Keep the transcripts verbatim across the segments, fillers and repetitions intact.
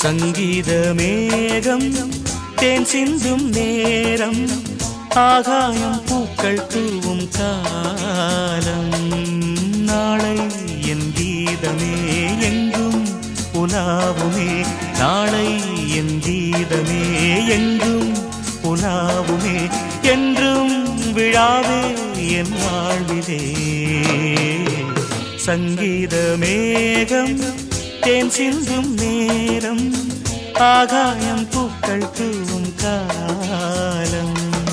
சங்கீத மேகம் தேன் சிந்தும் நேரம் ஆகாயம் பூக்கள் தூவும் காலம் நாளை என் கீதமே எங்கும் உலாவுமே நாளை என் கீதமே எங்கும் உலாவுமே என்றும் விழாவே என் வாழ்விலே சங்கீத மேகம் தேன் சிந்தும் நேரம் ஆகாயம் பூக்கள் தூவும் காலம்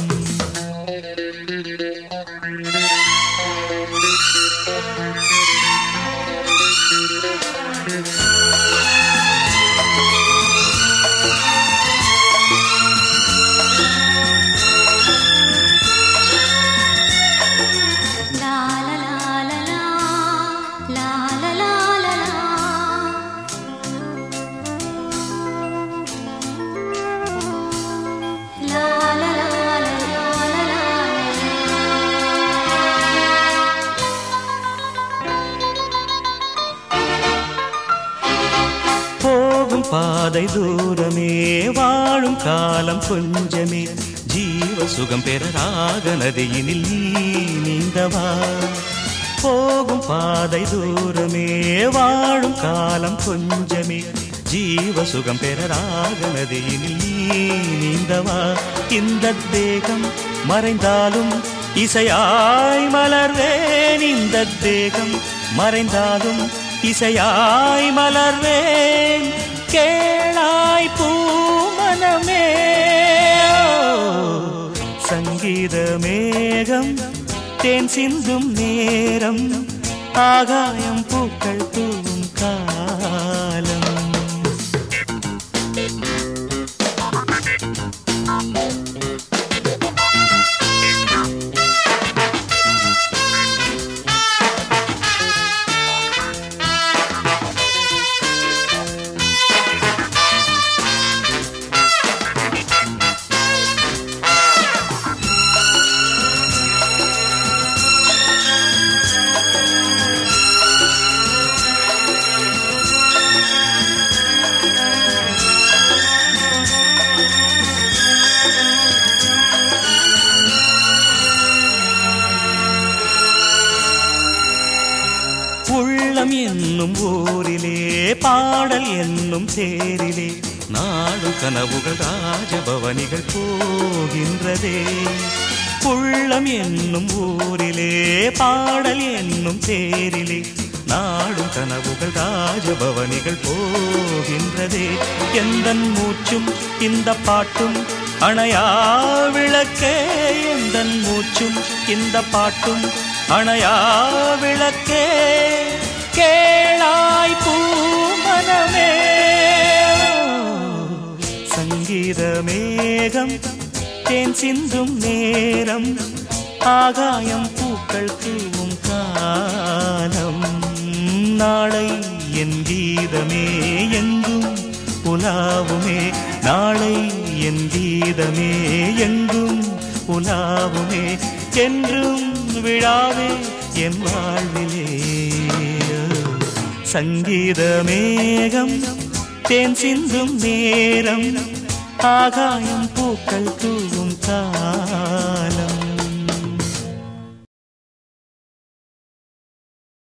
பாதை தூரமே வாழும் காலம் கொஞ்சமே ஜீவ சுகம் பெற ராக நதியினில் நீ நீந்தவா போகும் பாதை தூரமே வாழும் காலம் கொஞ்சமே ஜீவ சுகம் பெற ராக நதியினில் நீ நீந்தவா இந்த தேகம் மறைந்தாலும் இசையாய் மலர்வேன் இந்த தேகம் மறைந்தாலும் இசையாய் மலர்வேன் கேளாய் பூமனமே சங்கீத மேகம் தேன் சிந்தும் நேரம் ஆகாயம் பூக்கள் தூவும் காலம் உள்ளம் என்னும் ஊரிலே பாடல் என்னும் தேரிலே நாடும் கனவுகள் ராஜபவனிகள் போகின்றதே உள்ளம் என்னும் ஊரிலே பாடல் என்னும் தேரிலே நாடும் கனவுகள் ராஜபவனிகள் போகின்றதே எந்தன் மூச்சும் இந்த பாட்டும் அணையா விளக்கே எந்தன் மூச்சும் இந்த பாட்டும் அணையா விளக்கே கேளாய் பூமனமே சங்கீத மேகம் தேன் சிந்தும் நேரம் ஆகாயம் பூக்கள் தூவும் காலம் நாளை என் கீதமே எங்கும் உலாவுமே நாளை என் கீதமே எங்கும் உலாவுமே என்றும் விழாவே என் வாழ்விலே சங்கீத மேகம் தேன் சிந்தும் நேரம் ஆகாயம் பூக்கள் தூவும் காலம்